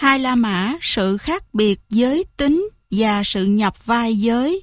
Hai La Mã, sự khác biệt giới tính và sự nhập vai giới.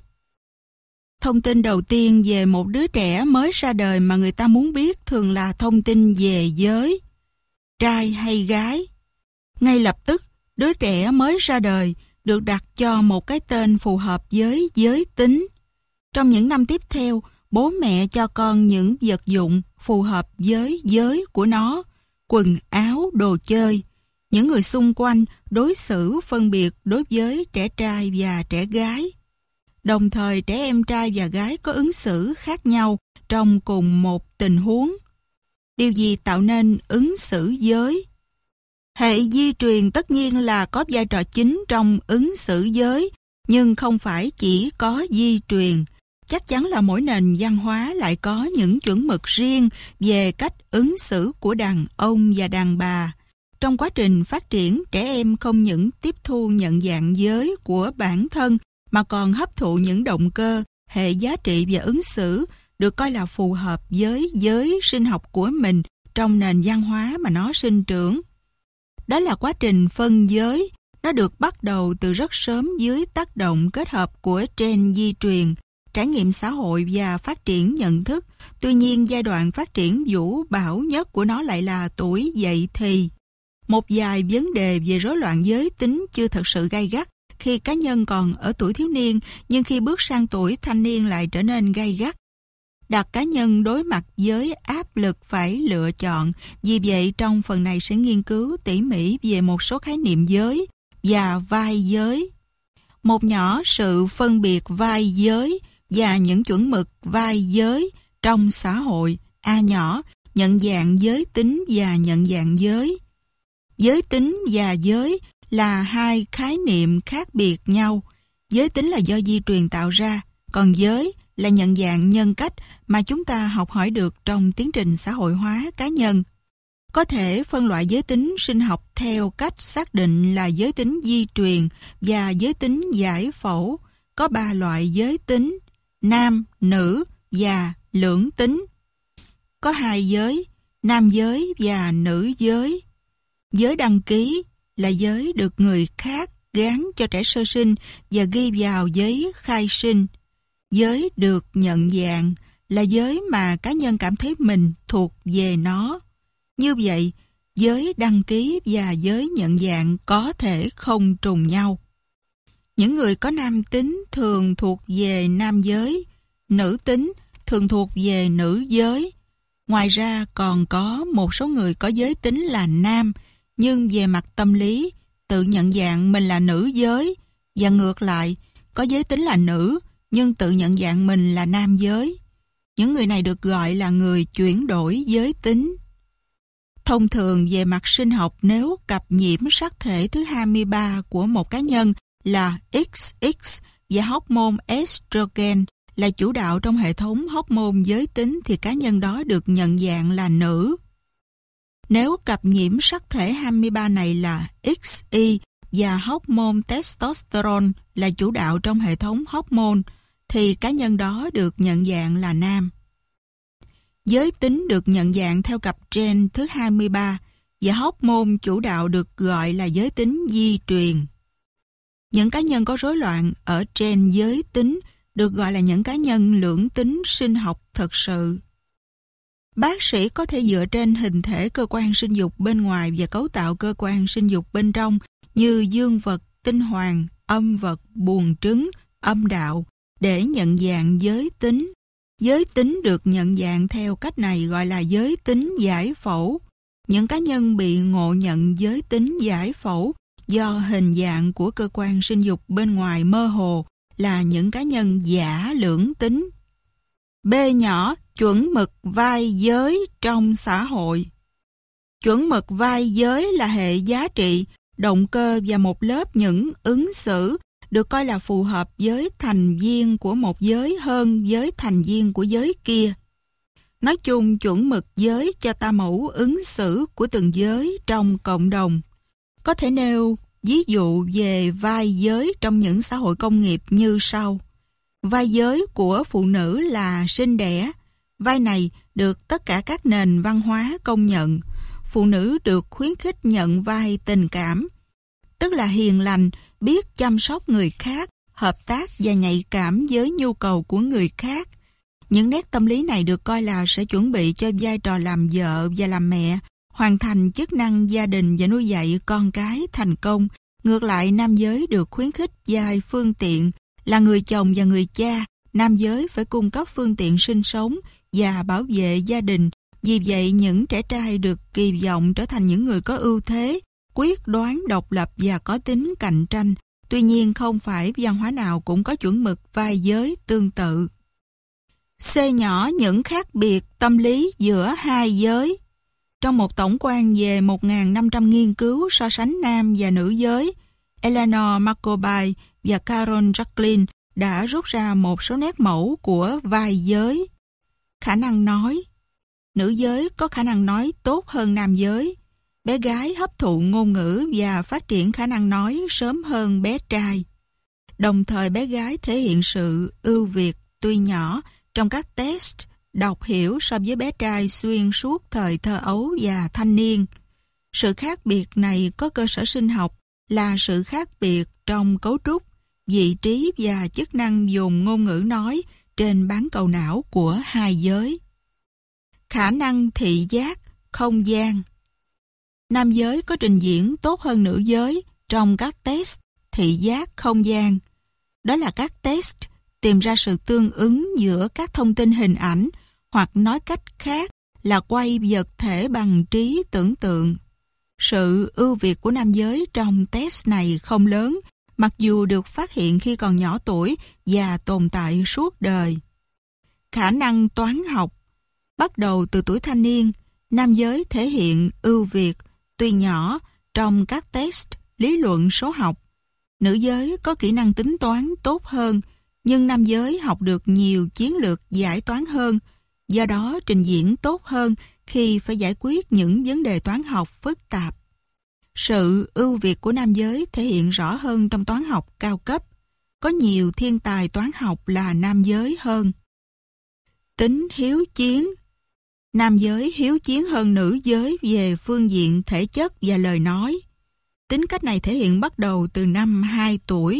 Thông tin đầu tiên về một đứa trẻ mới ra đời mà người ta muốn biết thường là thông tin về giới, trai hay gái. Ngay lập tức, đứa trẻ mới ra đời được đặt cho một cái tên phù hợp với giới tính. Trong những năm tiếp theo, bố mẹ cho con những vật dụng phù hợp với giới của nó, quần áo, đồ chơi. Những người xung quanh đối xử phân biệt đối với trẻ trai và trẻ gái. Đồng thời trẻ em trai và gái có ứng xử khác nhau trong cùng một tình huống. Điều gì tạo nên ứng xử giới? Hệ di truyền tất nhiên là có vai trò chính trong ứng xử giới, nhưng không phải chỉ có di truyền. Chắc chắn là mỗi nền văn hóa lại có những chuẩn mực riêng về cách ứng xử của đàn ông và đàn bà. Trong quá trình phát triển, trẻ em không những tiếp thu nhận dạng giới của bản thân mà còn hấp thụ những động cơ, hệ giá trị và ứng xử được coi là phù hợp với giới sinh học của mình trong nền văn hóa mà nó sinh trưởng. Đó là quá trình phân giới. Nó được bắt đầu từ rất sớm dưới tác động kết hợp của gen di truyền, trải nghiệm xã hội và phát triển nhận thức. Tuy nhiên, giai đoạn phát triển vũ bão nhất của nó lại là tuổi dậy thì. Một vài vấn đề về rối loạn giới tính chưa thật sự gay gắt khi cá nhân còn ở tuổi thiếu niên, nhưng khi bước sang tuổi thanh niên lại trở nên gay gắt. Đặt cá nhân đối mặt với áp lực phải lựa chọn. Vì vậy, trong phần này sẽ nghiên cứu tỉ mỉ về một số khái niệm giới và vai giới. Một nhỏ sự phân biệt vai giới và những chuẩn mực vai giới trong xã hội. A nhỏ, nhận dạng giới tính và nhận dạng giới. Giới tính và giới là hai khái niệm khác biệt nhau. Giới tính là do di truyền tạo ra, còn giới là nhận dạng nhân cách mà chúng ta học hỏi được trong tiến trình xã hội hóa cá nhân. Có thể phân loại giới tính sinh học theo cách xác định là giới tính di truyền và giới tính giải phẫu. Có 3 loại giới tính: nam, nữ và lưỡng tính. Có 2 giới: nam giới và nữ giới. Giới đăng ký là giới được người khác gán cho trẻ sơ sinh và ghi vào giấy khai sinh. Giới được nhận dạng là giới mà cá nhân cảm thấy mình thuộc về nó. Như vậy, giới đăng ký và giới nhận dạng có thể không trùng nhau. Những người có nam tính thường thuộc về nam giới, nữ tính thường thuộc về nữ giới. Ngoài ra còn có một số người có giới tính là nam, nhưng về mặt tâm lý, tự nhận dạng mình là nữ giới, và ngược lại, có giới tính là nữ, nhưng tự nhận dạng mình là nam giới. Những người này được gọi là người chuyển đổi giới tính. Thông thường về mặt sinh học, nếu cặp nhiễm sắc thể thứ 23 của một cá nhân là XX và hormone estrogen là chủ đạo trong hệ thống hormone giới tính thì cá nhân đó được nhận dạng là nữ. Nếu cặp nhiễm sắc thể 23 này là XY và hormone testosterone là chủ đạo trong hệ thống hormone thì cá nhân đó được nhận dạng là nam. Giới tính được nhận dạng theo cặp gen thứ 23 và hormone chủ đạo được gọi là giới tính di truyền. Những cá nhân có rối loạn ở gen giới tính được gọi là những cá nhân lưỡng tính sinh học thực sự. Bác sĩ có thể dựa trên hình thể cơ quan sinh dục bên ngoài và cấu tạo cơ quan sinh dục bên trong như dương vật, tinh hoàn, âm vật, buồng trứng, âm đạo để nhận dạng giới tính. Giới tính được nhận dạng theo cách này gọi là giới tính giải phẫu. Những cá nhân bị ngộ nhận giới tính giải phẫu do hình dạng của cơ quan sinh dục bên ngoài mơ hồ là những cá nhân giả lưỡng tính. B nhỏ, chuẩn mực vai giới trong xã hội. Chuẩn mực vai giới là hệ giá trị, động cơ và một lớp những ứng xử được coi là phù hợp với thành viên của một giới hơn với thành viên của giới kia. Nói chung, chuẩn mực giới cho ta mẫu ứng xử của từng giới trong cộng đồng. Có thể nêu ví dụ về vai giới trong những xã hội công nghiệp như sau. Vai giới của phụ nữ là sinh đẻ. Vai này được tất cả các nền văn hóa công nhận. Phụ nữ được khuyến khích nhận vai tình cảm. tức là hiền lành, biết chăm sóc người khác, hợp tác và nhạy cảm với nhu cầu của người khác. Những nét tâm lý này được coi là sẽ chuẩn bị cho vai trò làm vợ và làm mẹ, hoàn thành chức năng gia đình và nuôi dạy con cái thành công. Ngược lại, nam giới được khuyến khích vai phương tiện, là người chồng và người cha. Nam giới phải cung cấp phương tiện sinh sống và bảo vệ gia đình. Vì vậy, những trẻ trai được kỳ vọng trở thành những người có ưu thế, quyết đoán, độc lập và có tính cạnh tranh. Tuy nhiên, không phải văn hóa nào cũng có chuẩn mực vai giới tương tự. C nhỏ những khác biệt tâm lý giữa hai giới. Trong một tổng quan về 1.500 nghiên cứu so sánh nam và nữ giới, Eleanor Maccoby và Carol Jacqueline đã rút ra một số nét mẫu của vai giới. Khả năng nói. Nữ giới có khả năng nói tốt hơn nam giới. Bé gái hấp thụ ngôn ngữ và phát triển khả năng nói sớm hơn bé trai. Đồng thời bé gái thể hiện sự ưu việt tuy nhỏ trong các test đọc hiểu so với bé trai xuyên suốt thời thơ ấu và thanh niên. Sự khác biệt này có cơ sở sinh học là sự khác biệt trong cấu trúc, vị trí và chức năng dùng ngôn ngữ nói trên bán cầu não của hai giới. Khả năng thị giác, không gian. Nam giới có trình diễn tốt hơn nữ giới trong các test thị giác không gian. Đó là các test tìm ra sự tương ứng giữa các thông tin hình ảnh, hoặc nói cách khác là quay vật thể bằng trí tưởng tượng. Sự ưu việt của nam giới trong test này không lớn, mặc dù được phát hiện khi còn nhỏ tuổi và tồn tại suốt đời. Khả năng toán học. Bắt đầu từ tuổi thanh niên, nam giới thể hiện ưu việt tuy nhỏ trong các test lý luận số học. Nữ giới có kỹ năng tính toán tốt hơn, nhưng nam giới học được nhiều chiến lược giải toán hơn, do đó trình diễn tốt hơn khi phải giải quyết những vấn đề toán học phức tạp. Sự ưu việt của nam giới thể hiện rõ hơn trong toán học cao cấp. Có nhiều thiên tài toán học là nam giới hơn. Tính hiếu chiến. Nam giới hiếu chiến hơn nữ giới về phương diện thể chất và lời nói. Tính cách này thể hiện bắt đầu từ năm 2 tuổi.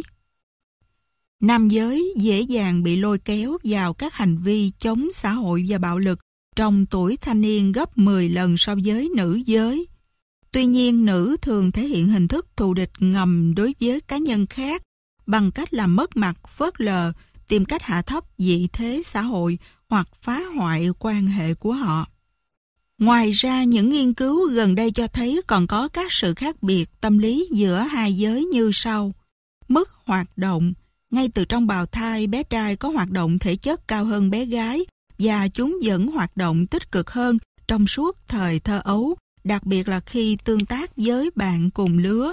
Nam giới dễ dàng bị lôi kéo vào các hành vi chống xã hội và bạo lực trong tuổi thanh niên gấp 10 lần so với nữ giới. Tuy nhiên, nữ thường thể hiện hình thức thù địch ngầm đối với cá nhân khác bằng cách làm mất mặt, phớt lờ, tìm cách hạ thấp vị thế xã hội hoặc phá hoại quan hệ của họ. Ngoài ra, những nghiên cứu gần đây cho thấy còn có các sự khác biệt tâm lý giữa hai giới như sau. Mức hoạt động. Ngay từ trong bào thai, bé trai có hoạt động thể chất cao hơn bé gái và chúng vẫn hoạt động tích cực hơn trong suốt thời thơ ấu, đặc biệt là khi tương tác với bạn cùng lứa.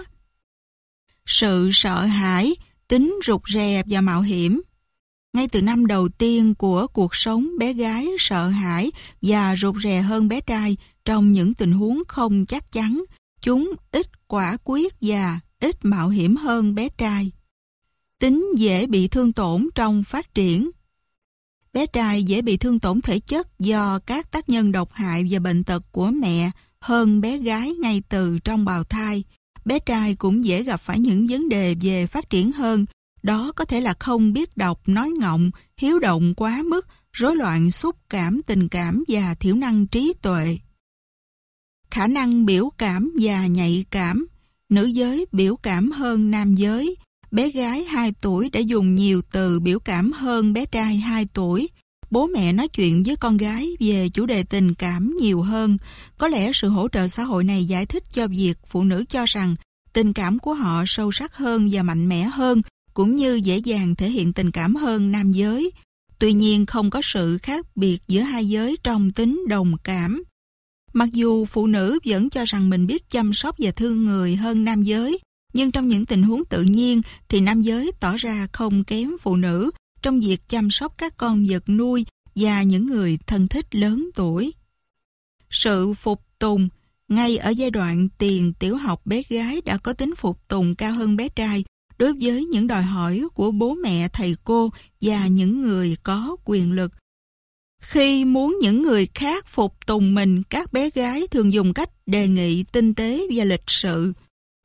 Sự sợ hãi, tính rụt rè và mạo hiểm. Ngay từ năm đầu tiên của cuộc sống, bé gái sợ hãi và rụt rè hơn bé trai trong những tình huống không chắc chắn. Chúng ít quả quyết và ít mạo hiểm hơn bé trai. Tính dễ bị thương tổn trong phát triển. Bé trai dễ bị thương tổn thể chất do các tác nhân độc hại và bệnh tật của mẹ hơn bé gái ngay từ trong bào thai. Bé trai cũng dễ gặp phải những vấn đề về phát triển hơn. Đó có thể là không biết đọc, nói ngọng, hiếu động quá mức, rối loạn xúc cảm, tình cảm và thiểu năng trí tuệ. Khả năng biểu cảm và nhạy cảm. Nữ giới biểu cảm hơn nam giới. Bé gái 2 tuổi đã dùng nhiều từ biểu cảm hơn bé trai 2 tuổi. Bố mẹ nói chuyện với con gái về chủ đề tình cảm nhiều hơn. Có lẽ sự hỗ trợ xã hội này giải thích cho việc phụ nữ cho rằng tình cảm của họ sâu sắc hơn và mạnh mẽ hơn, cũng như dễ dàng thể hiện tình cảm hơn nam giới. Tuy nhiên, không có sự khác biệt giữa hai giới trong tính đồng cảm. Mặc dù phụ nữ vẫn cho rằng mình biết chăm sóc và thương người hơn nam giới, nhưng trong những tình huống tự nhiên thì nam giới tỏ ra không kém phụ nữ trong việc chăm sóc các con vật nuôi và những người thân thích lớn tuổi. Sự phục tùng. Ngay ở giai đoạn tiền tiểu học, bé gái đã có tính phục tùng cao hơn bé trai đối với những đòi hỏi của bố mẹ, thầy cô và những người có quyền lực. Khi muốn những người khác phục tùng mình, các bé gái thường dùng cách đề nghị tinh tế và lịch sự.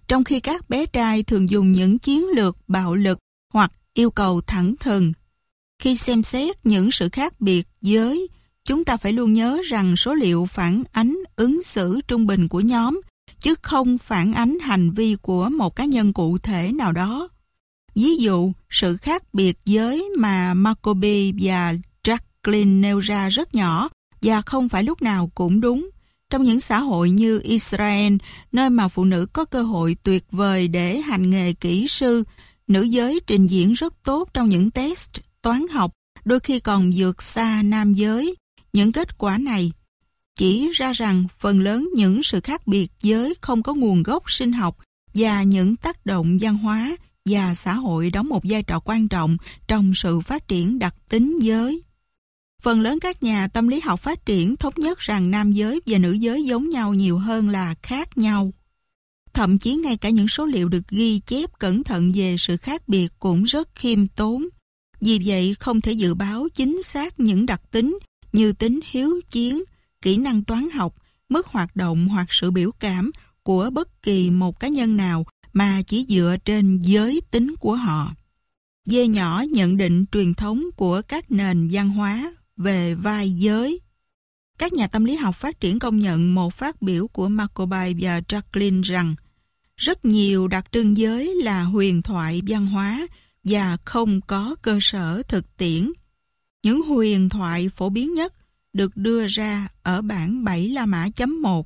trong khi các bé trai thường dùng những chiến lược bạo lực hoặc yêu cầu thẳng thừng. Khi xem xét những sự khác biệt giới, chúng ta phải luôn nhớ rằng số liệu phản ánh ứng xử trung bình của nhóm, chứ không phản ánh hành vi của một cá nhân cụ thể nào đó. Ví dụ, sự khác biệt giới mà Markoby và Jacqueline nêu ra rất nhỏ và không phải lúc nào cũng đúng. Trong những xã hội như Israel, nơi mà phụ nữ có cơ hội tuyệt vời để hành nghề kỹ sư, nữ giới trình diễn rất tốt trong những test toán học, đôi khi còn vượt xa nam giới. Những kết quả này chỉ ra rằng phần lớn những sự khác biệt giới không có nguồn gốc sinh học và những tác động văn hóa và xã hội đóng một vai trò quan trọng trong sự phát triển đặc tính giới. Phần lớn các nhà tâm lý học phát triển thống nhất rằng nam giới và nữ giới giống nhau nhiều hơn là khác nhau. Thậm chí ngay cả những số liệu được ghi chép cẩn thận về sự khác biệt cũng rất khiêm tốn. Vì vậy không thể dự báo chính xác những đặc tính như tính hiếu chiến, kỹ năng toán học, mức hoạt động hoặc sự biểu cảm của bất kỳ một cá nhân nào mà chỉ dựa trên giới tính của họ. D nhỏ nhận định truyền thống của các nền văn hóa về vai giới. Các nhà tâm lý học phát triển công nhận một phát biểu của Markoby và Jacqueline rằng rất nhiều đặc trưng giới là huyền thoại văn hóa và không có cơ sở thực tiễn. Những huyền thoại phổ biến nhất được đưa ra ở bảng 7 La Mã.1.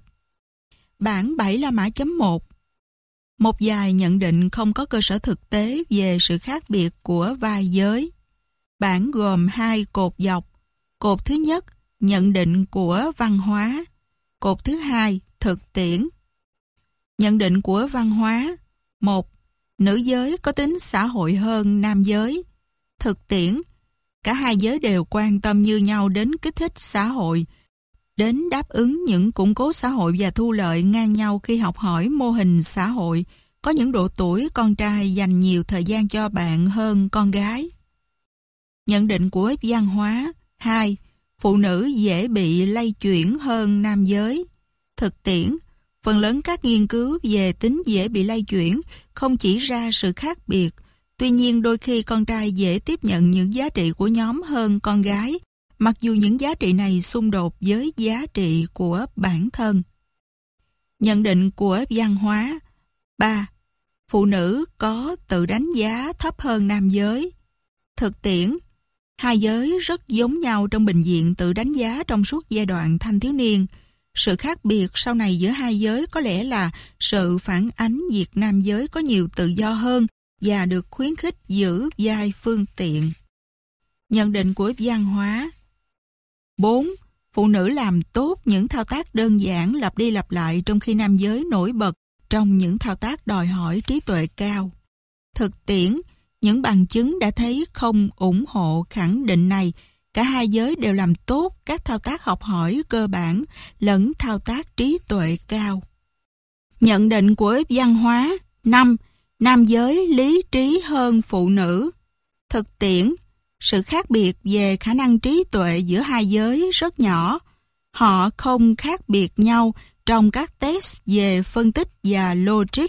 Bảng 7 La Mã.1. Một vài nhận định không có cơ sở thực tế về sự khác biệt của vai giới. Bảng gồm 2 cột dọc. Cột thứ nhất, nhận định của văn hóa. Cột thứ hai, thực tiễn. Nhận định của văn hóa. 1. Nữ giới có tính xã hội hơn nam giới. Thực tiễn. Cả hai giới đều quan tâm như nhau đến kích thích xã hội, đến đáp ứng những củng cố xã hội và thu lợi ngang nhau khi học hỏi mô hình xã hội. Có những độ tuổi con trai dành nhiều thời gian cho bạn hơn con gái. Nhận định của văn hóa. 2. Phụ nữ dễ bị lay chuyển hơn nam giới. Thực tiễn. Phần lớn các nghiên cứu về tính dễ bị lay chuyển không chỉ ra sự khác biệt. Tuy nhiên đôi khi con trai dễ tiếp nhận những giá trị của nhóm hơn con gái, mặc dù những giá trị này xung đột với giá trị của bản thân. Nhận định của văn hóa. 3. Phụ nữ có tự đánh giá thấp hơn nam giới. Thực tiễn. Hai giới rất giống nhau trong bình diện tự đánh giá trong suốt giai đoạn thanh thiếu niên. Sự khác biệt sau này giữa hai giới có lẽ là sự phản ánh việc nam giới có nhiều tự do hơn và được khuyến khích giữ vai phương tiện. Nhận định của văn hóa. 4. Phụ nữ làm tốt những thao tác đơn giản lặp đi lặp lại trong khi nam giới nổi bật trong những thao tác đòi hỏi trí tuệ cao. Thực tiễn, những bằng chứng đã thấy không ủng hộ khẳng định này. Cả hai giới đều làm tốt các thao tác học hỏi cơ bản lẫn thao tác trí tuệ cao. Nhận định của văn hóa. 5. Nam giới lý trí hơn phụ nữ. Thực tiễn, sự khác biệt về khả năng trí tuệ giữa hai giới rất nhỏ. Họ không khác biệt nhau trong các test về phân tích và logic.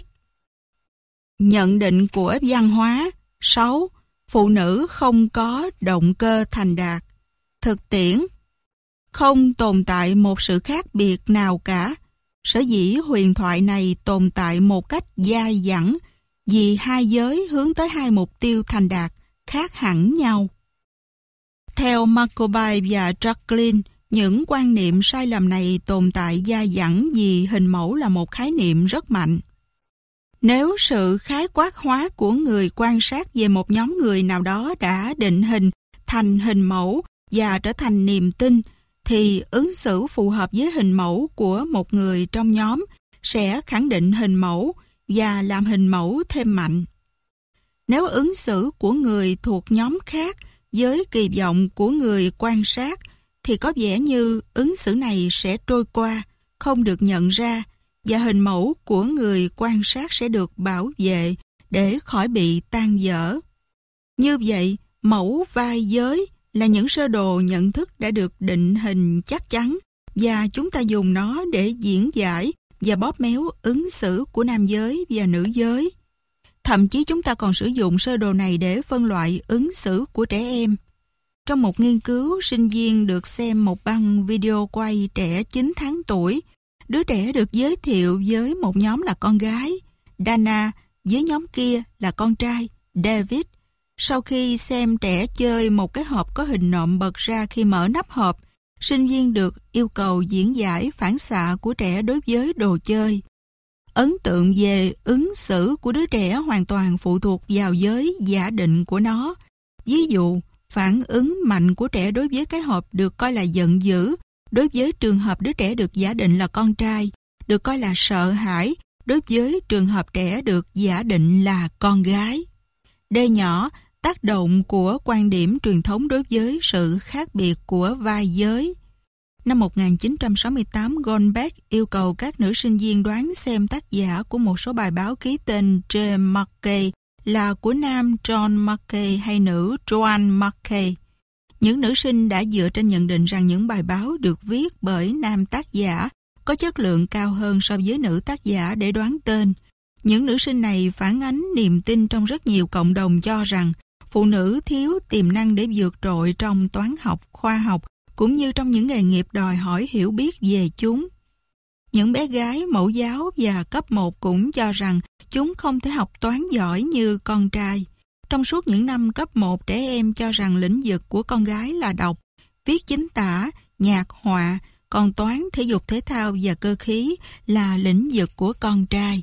Nhận định của văn hóa. 6. Phụ nữ không có động cơ thành đạt. Thực tiễn, không tồn tại một sự khác biệt nào cả. Sở dĩ huyền thoại này tồn tại một cách dai dẳng vì hai giới hướng tới hai mục tiêu thành đạt khác hẳn nhau. Theo Markoby và Jacqueline, những quan niệm sai lầm này tồn tại dai dẳng vì hình mẫu là một khái niệm rất mạnh. Nếu sự khái quát hóa của người quan sát về một nhóm người nào đó đã định hình thành hình mẫu và trở thành niềm tin, thì ứng xử phù hợp với hình mẫu của một người trong nhóm sẽ khẳng định hình mẫu và làm hình mẫu thêm mạnh. Nếu ứng xử của người thuộc nhóm khác với kỳ vọng của người quan sát, thì có vẻ như ứng xử này sẽ trôi qua, không được nhận ra, và hình mẫu của người quan sát sẽ được bảo vệ để khỏi bị tan vỡ. Như vậy, mẫu vai giới là những sơ đồ nhận thức đã được định hình chắc chắn và chúng ta dùng nó để diễn giải và bóp méo ứng xử của nam giới và nữ giới. Thậm chí chúng ta còn sử dụng sơ đồ này để phân loại ứng xử của trẻ em. Trong một nghiên cứu, sinh viên được xem một băng video quay trẻ 9 tháng tuổi. Đứa trẻ được giới thiệu với một nhóm là con gái, Dana, với nhóm kia là con trai, David. Sau khi xem trẻ chơi một cái hộp có hình nộm bật ra khi mở nắp hộp, sinh viên được yêu cầu diễn giải phản xạ của trẻ đối với đồ chơi. Ấn tượng về ứng xử của đứa trẻ hoàn toàn phụ thuộc vào giới giả định của nó. Ví dụ, phản ứng mạnh của trẻ đối với cái hộp được coi là giận dữ, đối với trường hợp đứa trẻ được giả định là con trai, được coi là sợ hãi, đối với trường hợp trẻ được giả định là con gái. D nhỏ, tác động của quan điểm truyền thống đối với sự khác biệt của vai giới. Năm 1968, Goldberg yêu cầu các nữ sinh viên đoán xem tác giả của một số bài báo ký tên J. Mackey là của nam John Mackey hay nữ Joan Mackey. Những nữ sinh đã dựa trên nhận định rằng những bài báo được viết bởi nam tác giả có chất lượng cao hơn so với nữ tác giả để đoán tên. Những nữ sinh này phản ánh niềm tin trong rất nhiều cộng đồng cho rằng phụ nữ thiếu tiềm năng để vượt trội trong toán học, khoa học, cũng như trong những nghề nghiệp đòi hỏi hiểu biết về chúng. Những bé gái mẫu giáo và cấp 1 cũng cho rằng chúng không thể học toán giỏi như con trai. Trong suốt những năm cấp 1, trẻ em cho rằng lĩnh vực của con gái là đọc, viết chính tả, nhạc họa, còn toán, thể dục thể thao và cơ khí là lĩnh vực của con trai.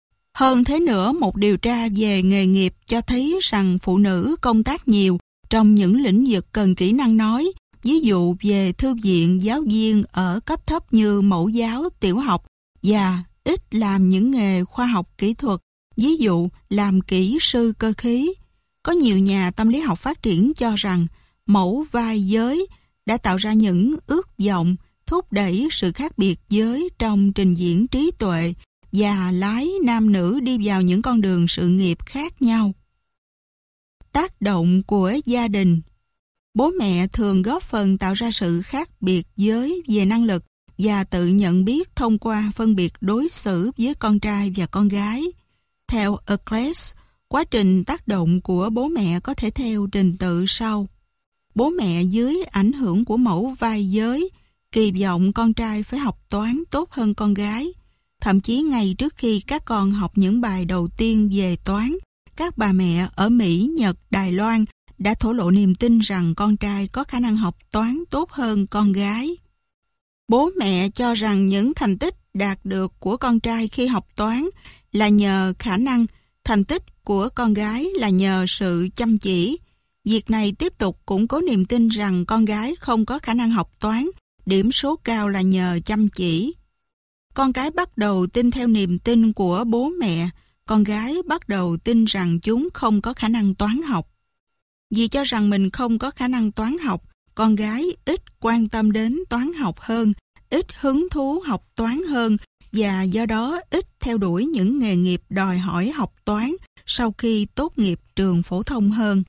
Hơn thế nữa, một điều tra về nghề nghiệp cho thấy rằng phụ nữ công tác nhiều trong những lĩnh vực cần kỹ năng nói, ví dụ về thư viện, giáo viên ở cấp thấp như mẫu giáo, tiểu học, và ít làm những nghề khoa học kỹ thuật, ví dụ làm kỹ sư cơ khí. Có nhiều nhà tâm lý học phát triển cho rằng mẫu vai giới đã tạo ra những ước vọng thúc đẩy sự khác biệt giới trong trình diễn trí tuệ và lái nam nữ đi vào những con đường sự nghiệp khác nhau. Tác động của gia đình. Bố mẹ thường góp phần tạo ra sự khác biệt giới về năng lực và tự nhận biết thông qua phân biệt đối xử với con trai và con gái. Theo Eccles, quá trình tác động của bố mẹ có thể theo trình tự sau. Bố mẹ dưới ảnh hưởng của mẫu vai giới kỳ vọng con trai phải học toán tốt hơn con gái. Thậm chí ngay trước khi các con học những bài đầu tiên về toán, các bà mẹ ở Mỹ, Nhật, Đài Loan đã thổ lộ niềm tin rằng con trai có khả năng học toán tốt hơn con gái. Bố mẹ cho rằng những thành tích đạt được của con trai khi học toán là nhờ khả năng, thành tích của con gái là nhờ sự chăm chỉ. Việc này tiếp tục củng cố niềm tin rằng con gái không có khả năng học toán, điểm số cao là nhờ chăm chỉ. Con cái bắt đầu tin theo niềm tin của bố mẹ, con gái bắt đầu tin rằng chúng không có khả năng toán học. Vì cho rằng mình không có khả năng toán học, con gái ít quan tâm đến toán học hơn, ít hứng thú học toán hơn và do đó ít theo đuổi những nghề nghiệp đòi hỏi học toán sau khi tốt nghiệp trường phổ thông hơn.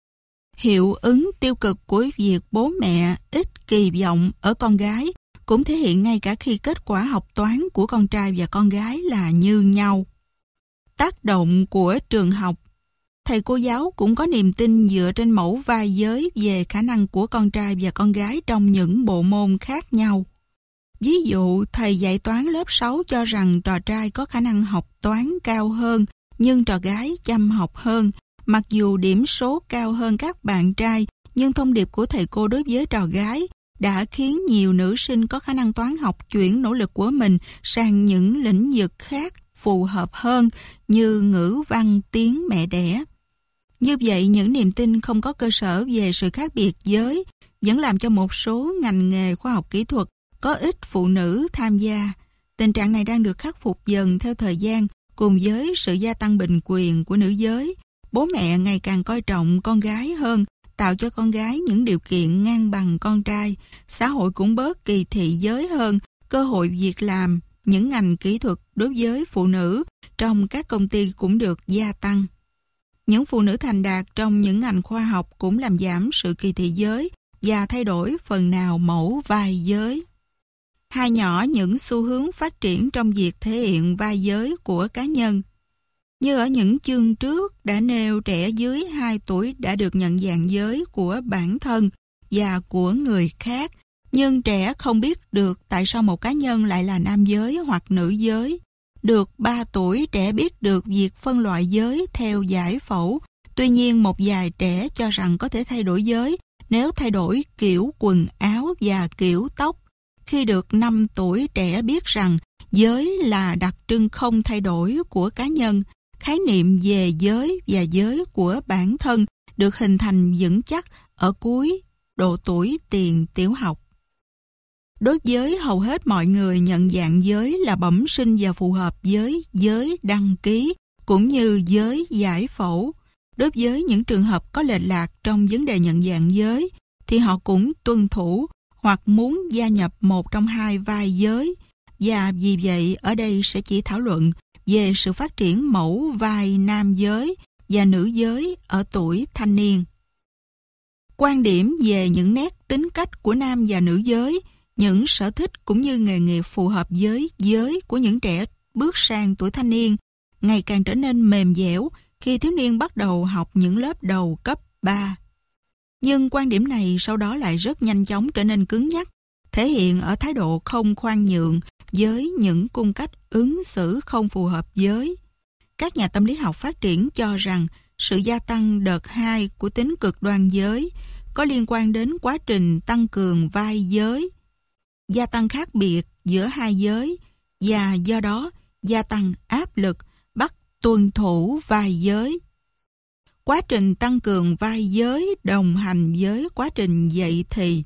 Hiệu ứng tiêu cực của việc bố mẹ ít kỳ vọng ở con gái cũng thể hiện ngay cả khi kết quả học toán của con trai và con gái là như nhau. Tác động của trường học. Thầy cô giáo cũng có niềm tin dựa trên mẫu vai giới về khả năng của con trai và con gái trong những bộ môn khác nhau. Ví dụ, thầy dạy toán lớp 6 cho rằng trò trai có khả năng học toán cao hơn, nhưng trò gái chăm học hơn. Mặc dù điểm số cao hơn các bạn trai, nhưng thông điệp của thầy cô đối với trò gái đã khiến nhiều nữ sinh có khả năng toán học chuyển nỗ lực của mình sang những lĩnh vực khác phù hợp hơn như ngữ văn, tiếng mẹ đẻ. Như vậy, những niềm tin không có cơ sở về sự khác biệt giới vẫn làm cho một số ngành nghề khoa học kỹ thuật có ít phụ nữ tham gia. Tình trạng này đang được khắc phục dần theo thời gian cùng với sự gia tăng bình quyền của nữ giới. Bố mẹ ngày càng coi trọng con gái hơn, tạo cho con gái những điều kiện ngang bằng con trai. Xã hội cũng bớt kỳ thị giới hơn, cơ hội việc làm, những ngành kỹ thuật đối với phụ nữ trong các công ty cũng được gia tăng. Những phụ nữ thành đạt trong những ngành khoa học cũng làm giảm sự kỳ thị giới và thay đổi phần nào mẫu vai giới. Hai nhỏ những xu hướng phát triển trong việc thể hiện vai giới của cá nhân. Như ở những chương trước đã nêu, trẻ dưới 2 tuổi đã được nhận dạng giới của bản thân và của người khác, nhưng trẻ không biết được tại sao một cá nhân lại là nam giới hoặc nữ giới. Được 3 tuổi, trẻ biết được việc phân loại giới theo giải phẫu. Tuy nhiên, một vài trẻ cho rằng có thể thay đổi giới nếu thay đổi kiểu quần áo và kiểu tóc. Khi được 5 tuổi, trẻ biết rằng giới là đặc trưng không thay đổi của cá nhân. Khái niệm về giới và giới của bản thân được hình thành vững chắc ở cuối độ tuổi tiền tiểu học. Đối với hầu hết mọi người, nhận dạng giới là bẩm sinh và phù hợp với giới đăng ký cũng như giới giải phẫu. Đối với những trường hợp có lệch lạc trong vấn đề nhận dạng giới thì họ cũng tuân thủ hoặc muốn gia nhập một trong hai vai giới, và vì vậy ở đây sẽ chỉ thảo luận về sự phát triển mẫu vai nam giới và nữ giới ở tuổi thanh niên. Quan điểm về những nét tính cách của nam và nữ giới, những sở thích cũng như nghề nghiệp phù hợp với giới của những trẻ bước sang tuổi thanh niên ngày càng trở nên mềm dẻo khi thiếu niên bắt đầu học những lớp đầu cấp 3. Nhưng quan điểm này sau đó lại rất nhanh chóng trở nên cứng nhắc, thể hiện ở thái độ không khoan nhượng với những cung cách ứng xử không phù hợp giới. Các nhà tâm lý học phát triển cho rằng sự gia tăng đợt 2 của tính cực đoan giới có liên quan đến quá trình tăng cường vai giới, gia tăng khác biệt giữa hai giới và do đó gia tăng áp lực bắt tuân thủ vai giới. Quá trình tăng cường vai giới đồng hành với quá trình dậy thì.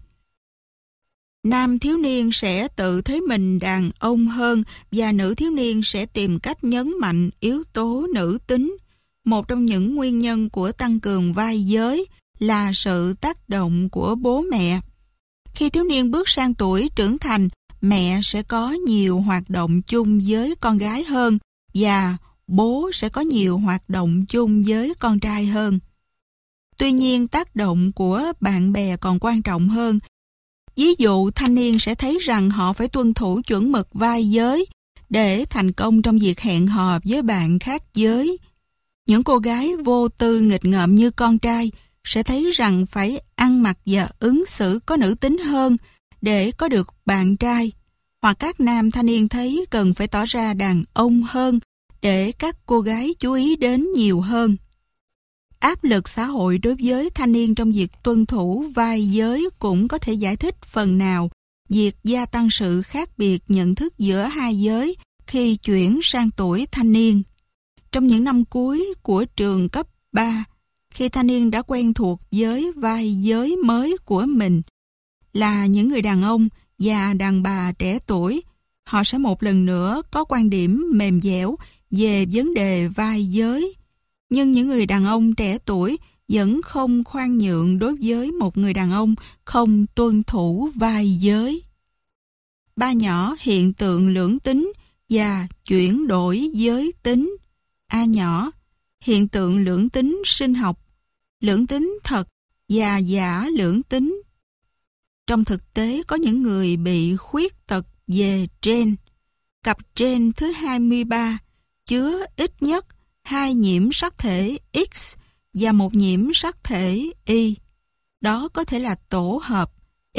Nam thiếu niên sẽ tự thấy mình đàn ông hơn và nữ thiếu niên sẽ tìm cách nhấn mạnh yếu tố nữ tính. Một trong những nguyên nhân của tăng cường vai giới là sự tác động của bố mẹ. Khi thiếu niên bước sang tuổi trưởng thành, mẹ sẽ có nhiều hoạt động chung với con gái hơn và bố sẽ có nhiều hoạt động chung với con trai hơn. Tuy nhiên, tác động của bạn bè còn quan trọng hơn. Ví dụ, thanh niên sẽ thấy rằng họ phải tuân thủ chuẩn mực vai giới để thành công trong việc hẹn hò với bạn khác giới. Những cô gái vô tư nghịch ngợm như con trai sẽ thấy rằng phải ăn mặc và ứng xử có nữ tính hơn để có được bạn trai. Hoặc các nam thanh niên thấy cần phải tỏ ra đàn ông hơn để các cô gái chú ý đến nhiều hơn. Áp lực xã hội đối với thanh niên trong việc tuân thủ vai giới cũng có thể giải thích phần nào việc gia tăng sự khác biệt nhận thức giữa hai giới khi chuyển sang tuổi thanh niên. Trong những năm cuối của trường cấp 3, khi thanh niên đã quen thuộc với vai giới mới của mình, là những người đàn ông và đàn bà trẻ tuổi, họ sẽ một lần nữa có quan điểm mềm dẻo về vấn đề vai giới. Nhưng những người đàn ông trẻ tuổi vẫn không khoan nhượng đối với một người đàn ông không tuân thủ vai giới. Ba nhỏ hiện tượng lưỡng tính và chuyển đổi giới tính. A nhỏ, hiện tượng lưỡng tính sinh học, lưỡng tính thật và giả lưỡng tính. Trong thực tế có những người bị khuyết tật về gen. Cặp gen thứ 23 chứa ít nhất 2 nhiễm sắc thể X và 1 nhiễm sắc thể Y. Đó có thể là tổ hợp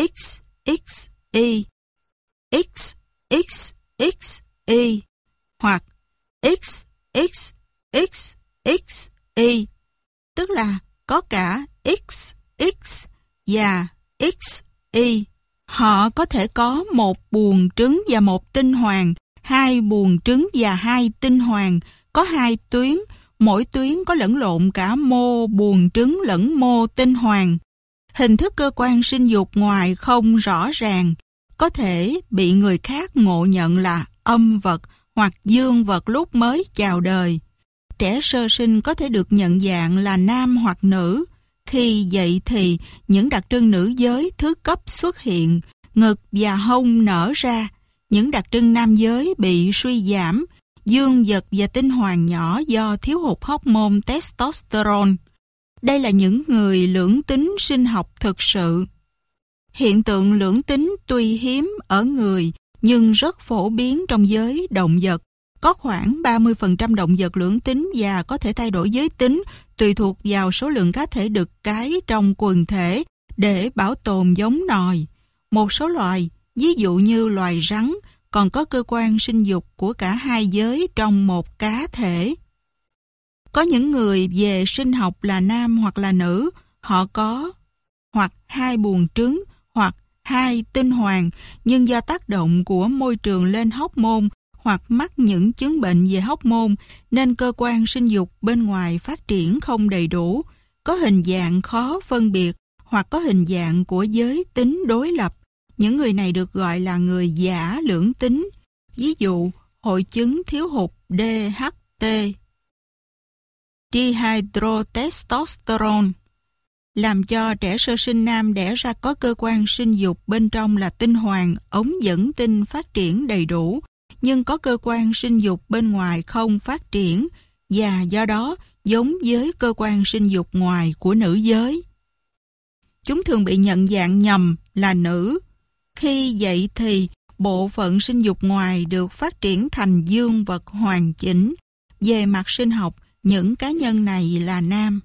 XXY, XXXY hoặc XXXXY, tức là có cả XX và XY. Họ có thể có 1 buồng trứng và 1 tinh hoàn, 2 buồng trứng và 2 tinh hoàn, có 2 tuyến, mỗi tuyến có lẫn lộn cả mô buồng trứng lẫn mô tinh hoàn. Hình thức cơ quan sinh dục ngoài không rõ ràng, có thể bị người khác ngộ nhận là âm vật hoặc dương vật lúc mới chào đời. Trẻ sơ sinh có thể được nhận dạng là nam hoặc nữ. Khi dậy thì, những đặc trưng nữ giới thứ cấp xuất hiện, ngực và hông nở ra. Những đặc trưng nam giới bị suy giảm, dương vật và tinh hoàn nhỏ do thiếu hụt hormone testosterone. Đây là những người lưỡng tính sinh học thực sự. Hiện tượng lưỡng tính tuy hiếm ở người nhưng rất phổ biến trong giới động vật. Có khoảng 30% động vật lưỡng tính và có thể thay đổi giới tính tùy thuộc vào số lượng cá thể đực cái trong quần thể để bảo tồn giống nòi. Một số loài, ví dụ như loài rắn, còn có cơ quan sinh dục của cả hai giới trong một cá thể. Có những người về sinh học là nam hoặc là nữ, họ có hoặc 2 buồng trứng hoặc 2 tinh hoàn, nhưng do tác động của môi trường lên hóc-môn hoặc mắc những chứng bệnh về hóc-môn nên cơ quan sinh dục bên ngoài phát triển không đầy đủ, có hình dạng khó phân biệt hoặc có hình dạng của giới tính đối lập. Những người này được gọi là người giả lưỡng tính. Ví dụ, hội chứng thiếu hụt DHT, dihydrotestosterone, làm cho trẻ sơ sinh nam đẻ ra có cơ quan sinh dục bên trong là tinh hoàn, ống dẫn tinh phát triển đầy đủ, nhưng có cơ quan sinh dục bên ngoài không phát triển và do đó giống với cơ quan sinh dục ngoài của nữ giới. Chúng thường bị nhận dạng nhầm là nữ. Khi vậy thì bộ phận sinh dục ngoài được phát triển thành dương vật hoàn chỉnh. Về mặt sinh học, những cá nhân này là nam.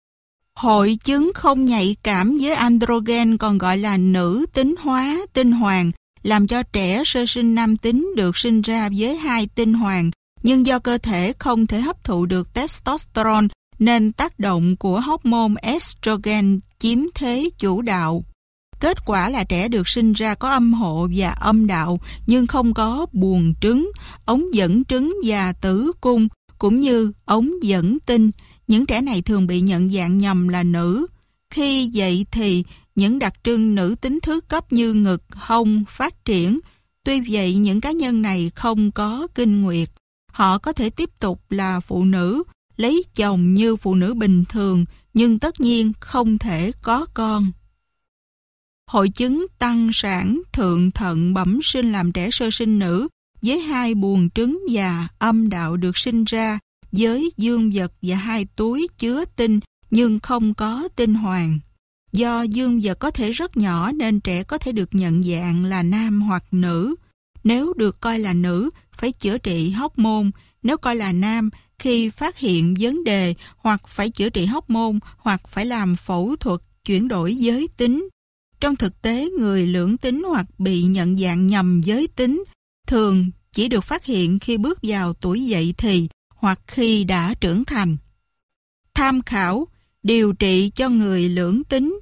Hội chứng không nhạy cảm với androgen còn gọi là nữ tính hóa tinh hoàn, làm cho trẻ sơ sinh nam tính được sinh ra với 2 tinh hoàn, nhưng do cơ thể không thể hấp thụ được testosterone nên tác động của hormone estrogen chiếm thế chủ đạo. Kết quả là trẻ được sinh ra có âm hộ và âm đạo nhưng không có buồng trứng, ống dẫn trứng và tử cung, cũng như ống dẫn tinh. Những trẻ này thường bị nhận dạng nhầm là nữ. Khi vậy thì những đặc trưng nữ tính thứ cấp như ngực, hông phát triển. Tuy vậy, những cá nhân này không có kinh nguyệt. Họ có thể tiếp tục là phụ nữ, lấy chồng như phụ nữ bình thường, nhưng tất nhiên không thể có con. Hội chứng tăng sản thượng thận bẩm sinh làm trẻ sơ sinh nữ với 2 buồng trứng và âm đạo được sinh ra với dương vật và 2 túi chứa tinh nhưng không có tinh hoàn. Do dương vật có thể rất nhỏ nên trẻ có thể được nhận dạng là nam hoặc nữ. Nếu được coi là nữ, phải chữa trị hóc-môn. Nếu coi là nam, khi phát hiện vấn đề hoặc phải chữa trị hóc-môn hoặc phải làm phẫu thuật chuyển đổi giới tính. Trong thực tế, người lưỡng tính hoặc bị nhận dạng nhầm giới tính thường chỉ được phát hiện khi bước vào tuổi dậy thì hoặc khi đã trưởng thành. Tham khảo điều trị cho người lưỡng tính.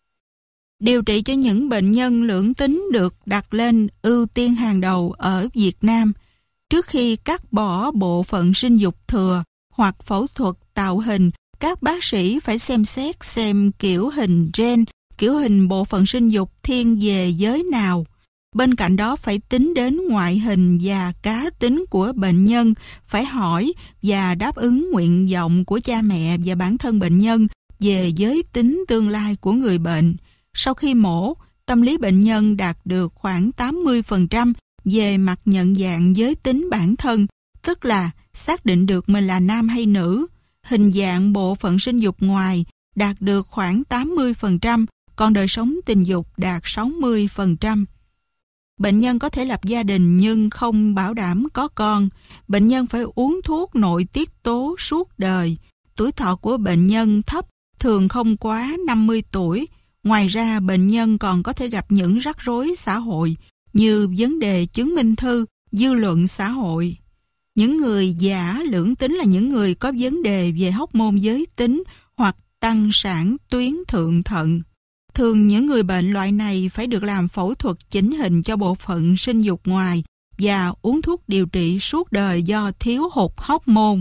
Điều trị cho những bệnh nhân lưỡng tính được đặt lên ưu tiên hàng đầu ở Việt Nam. Trước khi cắt bỏ bộ phận sinh dục thừa hoặc phẫu thuật tạo hình, các bác sĩ phải xem xét xem kiểu hình gen, kiểu hình bộ phận sinh dục thiên về giới nào. Bên cạnh đó phải tính đến ngoại hình và cá tính của bệnh nhân, phải hỏi và đáp ứng nguyện vọng của cha mẹ và bản thân bệnh nhân về giới tính tương lai của người bệnh. Sau khi mổ, tâm lý bệnh nhân đạt được khoảng 80% về mặt nhận dạng giới tính bản thân, tức là xác định được mình là nam hay nữ. Hình dạng bộ phận sinh dục ngoài đạt được khoảng 80%, còn đời sống tình dục đạt 60%. Bệnh nhân có thể lập gia đình nhưng không bảo đảm có con. Bệnh nhân phải uống thuốc nội tiết tố suốt đời. Tuổi thọ của bệnh nhân thấp, thường không quá 50 tuổi. Ngoài ra, bệnh nhân còn có thể gặp những rắc rối xã hội như vấn đề chứng minh thư, dư luận xã hội. Những người giả lưỡng tính là những người có vấn đề về hóc-môn giới tính hoặc tăng sản tuyến thượng thận. Thường những người bệnh loại này phải được làm phẫu thuật chỉnh hình cho bộ phận sinh dục ngoài và uống thuốc điều trị suốt đời do thiếu hụt hóc-môn.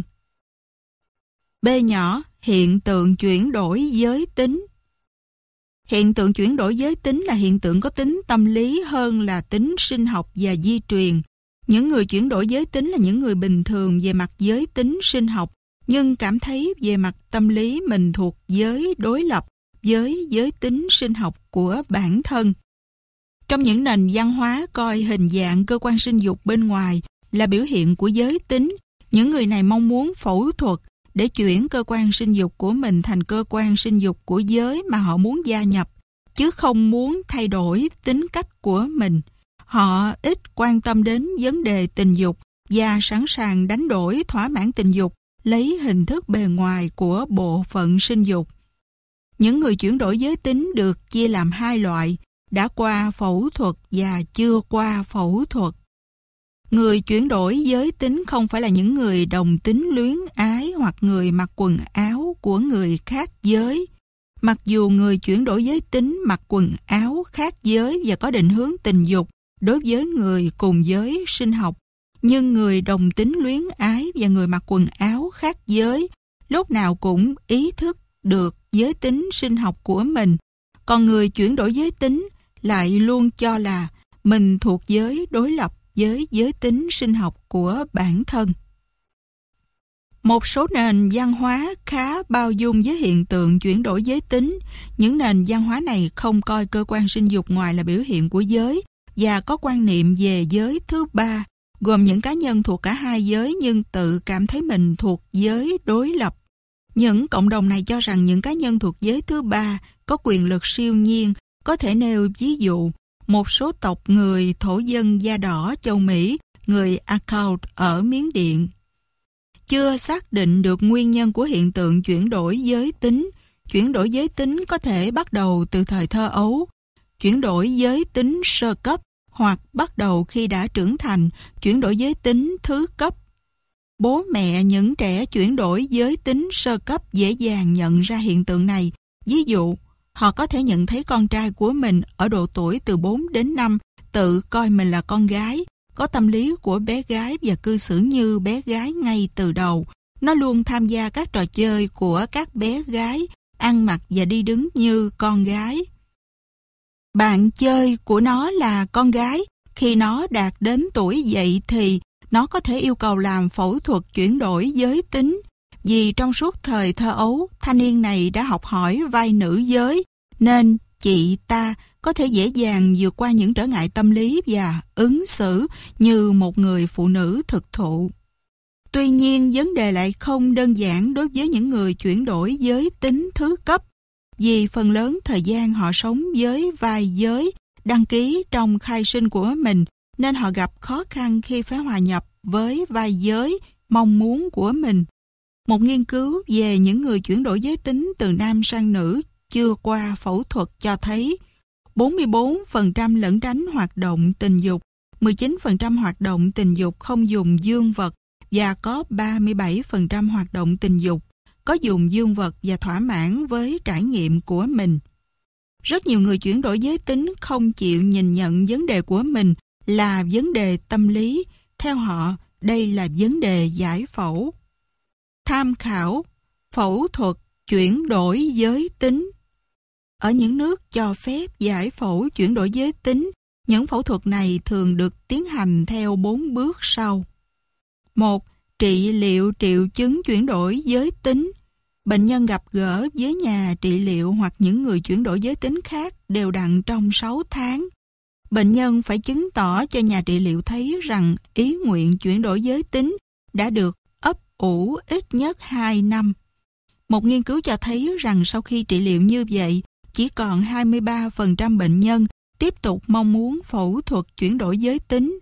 B nhỏ, hiện tượng chuyển đổi giới tính. Hiện tượng chuyển đổi giới tính là hiện tượng có tính tâm lý hơn là tính sinh học và di truyền. Những người chuyển đổi giới tính là những người bình thường về mặt giới tính sinh học, nhưng cảm thấy về mặt tâm lý mình thuộc giới đối lập với giới tính sinh học của bản thân. Trong những nền văn hóa coi hình dạng cơ quan sinh dục bên ngoài là biểu hiện của giới tính, những người này mong muốn phẫu thuật để chuyển cơ quan sinh dục của mình thành cơ quan sinh dục của giới mà họ muốn gia nhập, chứ không muốn thay đổi tính cách của mình. Họ ít quan tâm đến vấn đề tình dục và sẵn sàng đánh đổi thỏa mãn tình dục lấy hình thức bề ngoài của bộ phận sinh dục. Những người chuyển đổi giới tính được chia làm hai loại, đã qua phẫu thuật và chưa qua phẫu thuật. Người chuyển đổi giới tính không phải là những người đồng tính luyến ái hoặc người mặc quần áo của người khác giới. Mặc dù người chuyển đổi giới tính mặc quần áo khác giới và có định hướng tình dục đối với người cùng giới sinh học, nhưng người đồng tính luyến ái và người mặc quần áo khác giới lúc nào cũng ý thức được giới tính sinh học của mình, còn người chuyển đổi giới tính lại luôn cho là mình thuộc giới đối lập với giới tính sinh học của bản thân. Một số nền văn hóa khá bao dung với hiện tượng chuyển đổi giới tính. Những nền văn hóa này không coi cơ quan sinh dục ngoài là biểu hiện của giới và có quan niệm về giới thứ ba, gồm những cá nhân thuộc cả hai giới nhưng tự cảm thấy mình thuộc giới đối lập. Những cộng đồng này cho rằng những cá nhân thuộc giới thứ ba có quyền lực siêu nhiên, có thể nêu ví dụ một số tộc người thổ dân da đỏ châu Mỹ, người Akaut ở Miến Điện. Chưa xác định được nguyên nhân của hiện tượng chuyển đổi giới tính. Chuyển đổi giới tính có thể bắt đầu từ thời thơ ấu, chuyển đổi giới tính sơ cấp, hoặc bắt đầu khi đã trưởng thành, chuyển đổi giới tính thứ cấp. Bố mẹ những trẻ chuyển đổi giới tính sơ cấp dễ dàng nhận ra hiện tượng này. Ví dụ, họ có thể nhận thấy con trai của mình ở độ tuổi từ 4 đến 5 tự coi mình là con gái, có tâm lý của bé gái và cư xử như bé gái ngay từ đầu. Nó luôn tham gia các trò chơi của các bé gái, ăn mặc và đi đứng như con gái. Bạn chơi của nó là con gái. Khi nó đạt đến tuổi dậy thì nó có thể yêu cầu làm phẫu thuật chuyển đổi giới tính. Vì trong suốt thời thơ ấu, thanh niên này đã học hỏi vai nữ giới, nên chị ta có thể dễ dàng vượt qua những trở ngại tâm lý và ứng xử như một người phụ nữ thực thụ. Tuy nhiên, vấn đề lại không đơn giản đối với những người chuyển đổi giới tính thứ cấp, vì phần lớn thời gian họ sống với vai giới đăng ký trong khai sinh của mình, nên họ gặp khó khăn khi phải hòa nhập với vai giới mong muốn của mình. Một nghiên cứu về những người chuyển đổi giới tính từ nam sang nữ chưa qua phẫu thuật cho thấy 44% lẩn tránh hoạt động tình dục, 19% hoạt động tình dục không dùng dương vật và có 37% hoạt động tình dục có dùng dương vật và thỏa mãn với trải nghiệm của mình. Rất nhiều người chuyển đổi giới tính không chịu nhìn nhận vấn đề của mình là vấn đề tâm lý. Theo họ, đây là vấn đề giải phẫu. Tham khảo phẫu thuật chuyển đổi giới tính. Ở những nước cho phép giải phẫu chuyển đổi giới tính, những phẫu thuật này thường được tiến hành theo 4 bước sau. 1. Trị liệu triệu chứng chuyển đổi giới tính. Bệnh nhân gặp gỡ với nhà trị liệu hoặc những người chuyển đổi giới tính khác đều đặn trong 6 tháng. Bệnh nhân phải chứng tỏ cho nhà trị liệu thấy rằng ý nguyện chuyển đổi giới tính đã được ấp ủ ít nhất 2 năm. Một nghiên cứu cho thấy rằng sau khi trị liệu như vậy, chỉ còn 23% bệnh nhân tiếp tục mong muốn phẫu thuật chuyển đổi giới tính.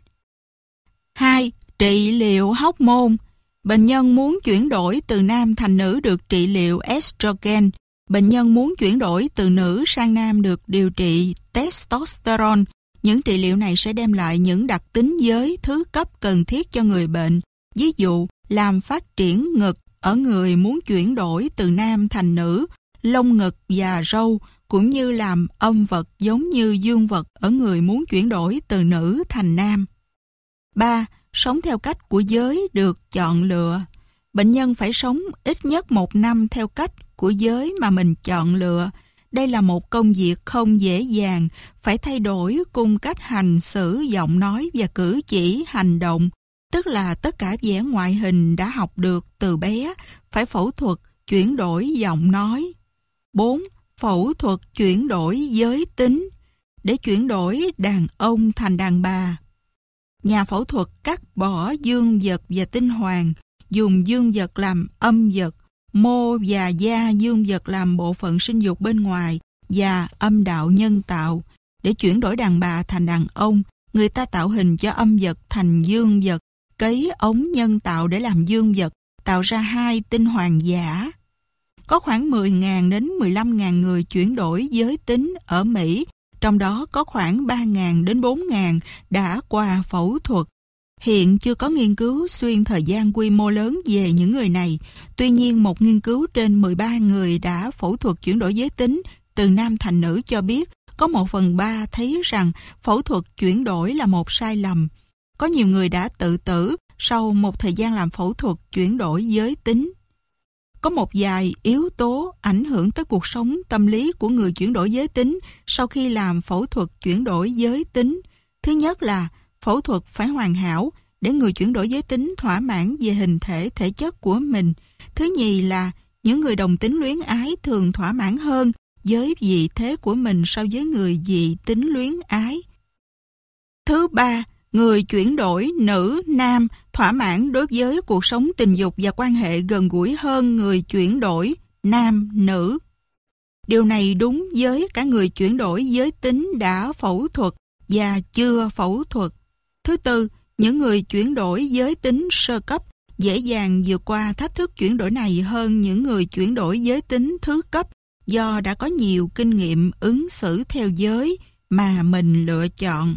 2. Trị liệu hormone. Bệnh nhân muốn chuyển đổi từ nam thành nữ được trị liệu estrogen. Bệnh nhân muốn chuyển đổi từ nữ sang nam được điều trị testosterone. Những trị liệu này sẽ đem lại những đặc tính giới thứ cấp cần thiết cho người bệnh. Ví dụ, làm phát triển ngực ở người muốn chuyển đổi từ nam thành nữ, lông ngực và râu, cũng như làm âm vật giống như dương vật ở người muốn chuyển đổi từ nữ thành nam. 3. Sống theo cách của giới được chọn lựa. Bệnh nhân phải sống ít nhất 1 năm theo cách của giới mà mình chọn lựa. Đây là một công việc không dễ dàng, phải thay đổi cung cách hành xử, giọng nói và cử chỉ, hành động, tức là tất cả vẻ ngoại hình đã học được từ bé, phải phẫu thuật chuyển đổi giọng nói. 4. Phẫu thuật chuyển đổi giới tính để chuyển đổi đàn ông thành đàn bà. Nhà phẫu thuật cắt bỏ dương vật và tinh hoàn, dùng dương vật làm âm vật, mô và da dương vật làm bộ phận sinh dục bên ngoài và âm đạo nhân tạo. Để chuyển đổi đàn bà thành đàn ông, người ta tạo hình cho âm vật thành dương vật, cấy ống nhân tạo để làm dương vật, tạo ra hai tinh hoàn giả. Có khoảng 10.000 đến 15.000 người chuyển đổi giới tính ở Mỹ, trong đó có khoảng 3.000 đến 4.000 đã qua phẫu thuật. Hiện chưa có nghiên cứu xuyên thời gian quy mô lớn về những người này. Tuy nhiên, một nghiên cứu trên 13 người đã phẫu thuật chuyển đổi giới tính từ nam thành nữ cho biết có 1/3 thấy rằng phẫu thuật chuyển đổi là một sai lầm. Có nhiều người đã tự tử sau một thời gian làm phẫu thuật chuyển đổi giới tính. Có một vài yếu tố ảnh hưởng tới cuộc sống tâm lý của người chuyển đổi giới tính sau khi làm phẫu thuật chuyển đổi giới tính. Thứ nhất là phẫu thuật phải hoàn hảo để người chuyển đổi giới tính thỏa mãn về hình thể, thể chất của mình. Thứ nhì là những người đồng tính luyến ái thường thỏa mãn hơn với vị thế của mình so với người dị tính luyến ái. Thứ ba, người chuyển đổi nữ, nam thỏa mãn đối với cuộc sống tình dục và quan hệ gần gũi hơn người chuyển đổi nam, nữ. Điều này đúng với cả người chuyển đổi giới tính đã phẫu thuật và chưa phẫu thuật. Thứ tư, những người chuyển đổi giới tính sơ cấp dễ dàng vượt qua thách thức chuyển đổi này hơn những người chuyển đổi giới tính thứ cấp do đã có nhiều kinh nghiệm ứng xử theo giới mà mình lựa chọn.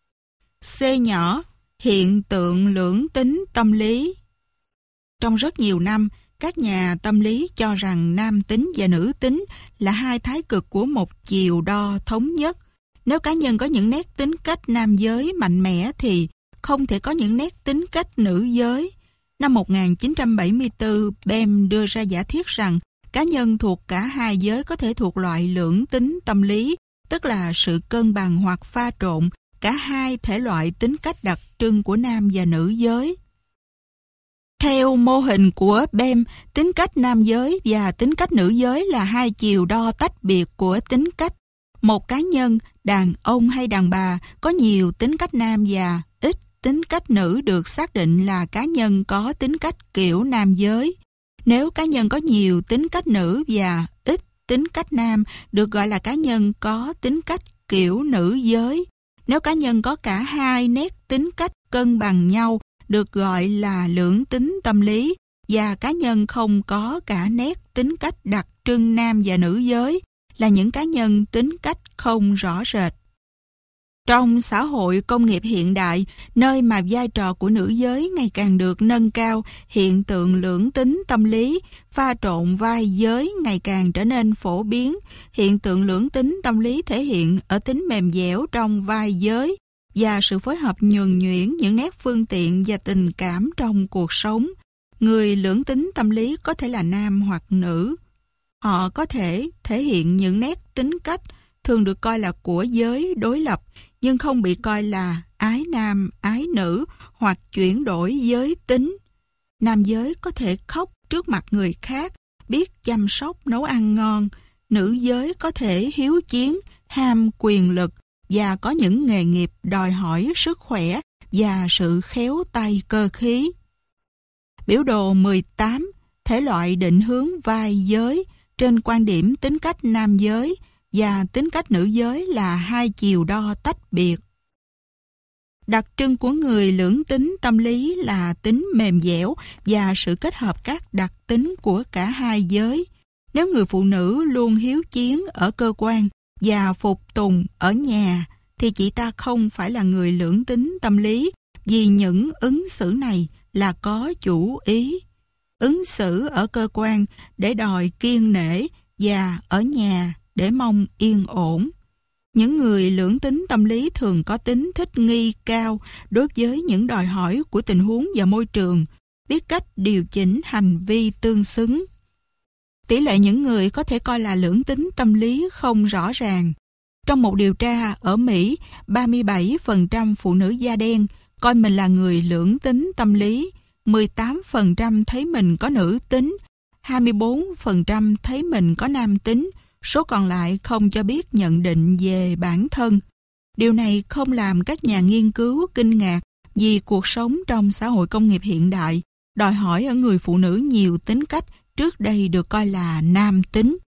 C nhỏ, hiện tượng lưỡng tính tâm lý. Trong rất nhiều năm, các nhà tâm lý cho rằng nam tính và nữ tính là hai thái cực của một chiều đo thống nhất. Nếu cá nhân có những nét tính cách nam giới mạnh mẽ thì không thể có những nét tính cách nữ giới. Năm 1974, Bem đưa ra giả thiết rằng cá nhân thuộc cả hai giới có thể thuộc loại lưỡng tính tâm lý, tức là sự cân bằng hoặc pha trộn cả hai thể loại tính cách đặc trưng của nam và nữ giới. Theo mô hình của Bem, tính cách nam giới và tính cách nữ giới là hai chiều đo tách biệt của tính cách. Một cá nhân, đàn ông hay đàn bà, có nhiều tính cách nam và ít tính cách nữ được xác định là cá nhân có tính cách kiểu nam giới. Nếu cá nhân có nhiều tính cách nữ và ít tính cách nam, được gọi là cá nhân có tính cách kiểu nữ giới. Nếu cá nhân có cả hai nét tính cách cân bằng nhau, được gọi là lưỡng tính tâm lý, và cá nhân không có cả nét tính cách đặc trưng nam và nữ giới, là những cá nhân tính cách không rõ rệt. Trong xã hội công nghiệp hiện đại, nơi mà vai trò của nữ giới ngày càng được nâng cao, hiện tượng lưỡng tính tâm lý, pha trộn vai giới ngày càng trở nên phổ biến. Hiện tượng lưỡng tính tâm lý thể hiện ở tính mềm dẻo trong vai giới và sự phối hợp nhuần nhuyễn những nét phương tiện và tình cảm trong cuộc sống. Người lưỡng tính tâm lý có thể là nam hoặc nữ. Họ có thể thể hiện những nét tính cách thường được coi là của giới đối lập, nhưng không bị coi là ái nam, ái nữ hoặc chuyển đổi giới tính. Nam giới có thể khóc trước mặt người khác, biết chăm sóc nấu ăn ngon. Nữ giới có thể hiếu chiến, ham quyền lực và có những nghề nghiệp đòi hỏi sức khỏe và sự khéo tay cơ khí. Biểu đồ 18, thể loại định hướng vai giới trên quan điểm tính cách nam giới và tính cách nữ giới là hai chiều đo tách biệt. Đặc trưng của người lưỡng tính tâm lý là tính mềm dẻo và sự kết hợp các đặc tính của cả hai giới. Nếu người phụ nữ luôn hiếu chiến ở cơ quan và phục tùng ở nhà, thì chị ta không phải là người lưỡng tính tâm lý, vì những ứng xử này là có chủ ý. Ứng xử ở cơ quan để đòi kiêng nể và ở nhà để mong yên ổn. Những người lưỡng tính tâm lý thường có tính thích nghi cao đối với những đòi hỏi của tình huống và môi trường, biết cách điều chỉnh hành vi tương xứng. Tỷ lệ những người có thể coi là lưỡng tính tâm lý không rõ ràng. Trong một điều tra ở Mỹ, 37% phụ nữ da đen coi mình là người lưỡng tính tâm lý, 18% thấy mình có nữ tính, 24% thấy mình có nam tính, số còn lại không cho biết nhận định về bản thân. Điều này không làm các nhà nghiên cứu kinh ngạc vì cuộc sống trong xã hội công nghiệp hiện đại đòi hỏi ở người phụ nữ nhiều tính cách trước đây được coi là nam tính.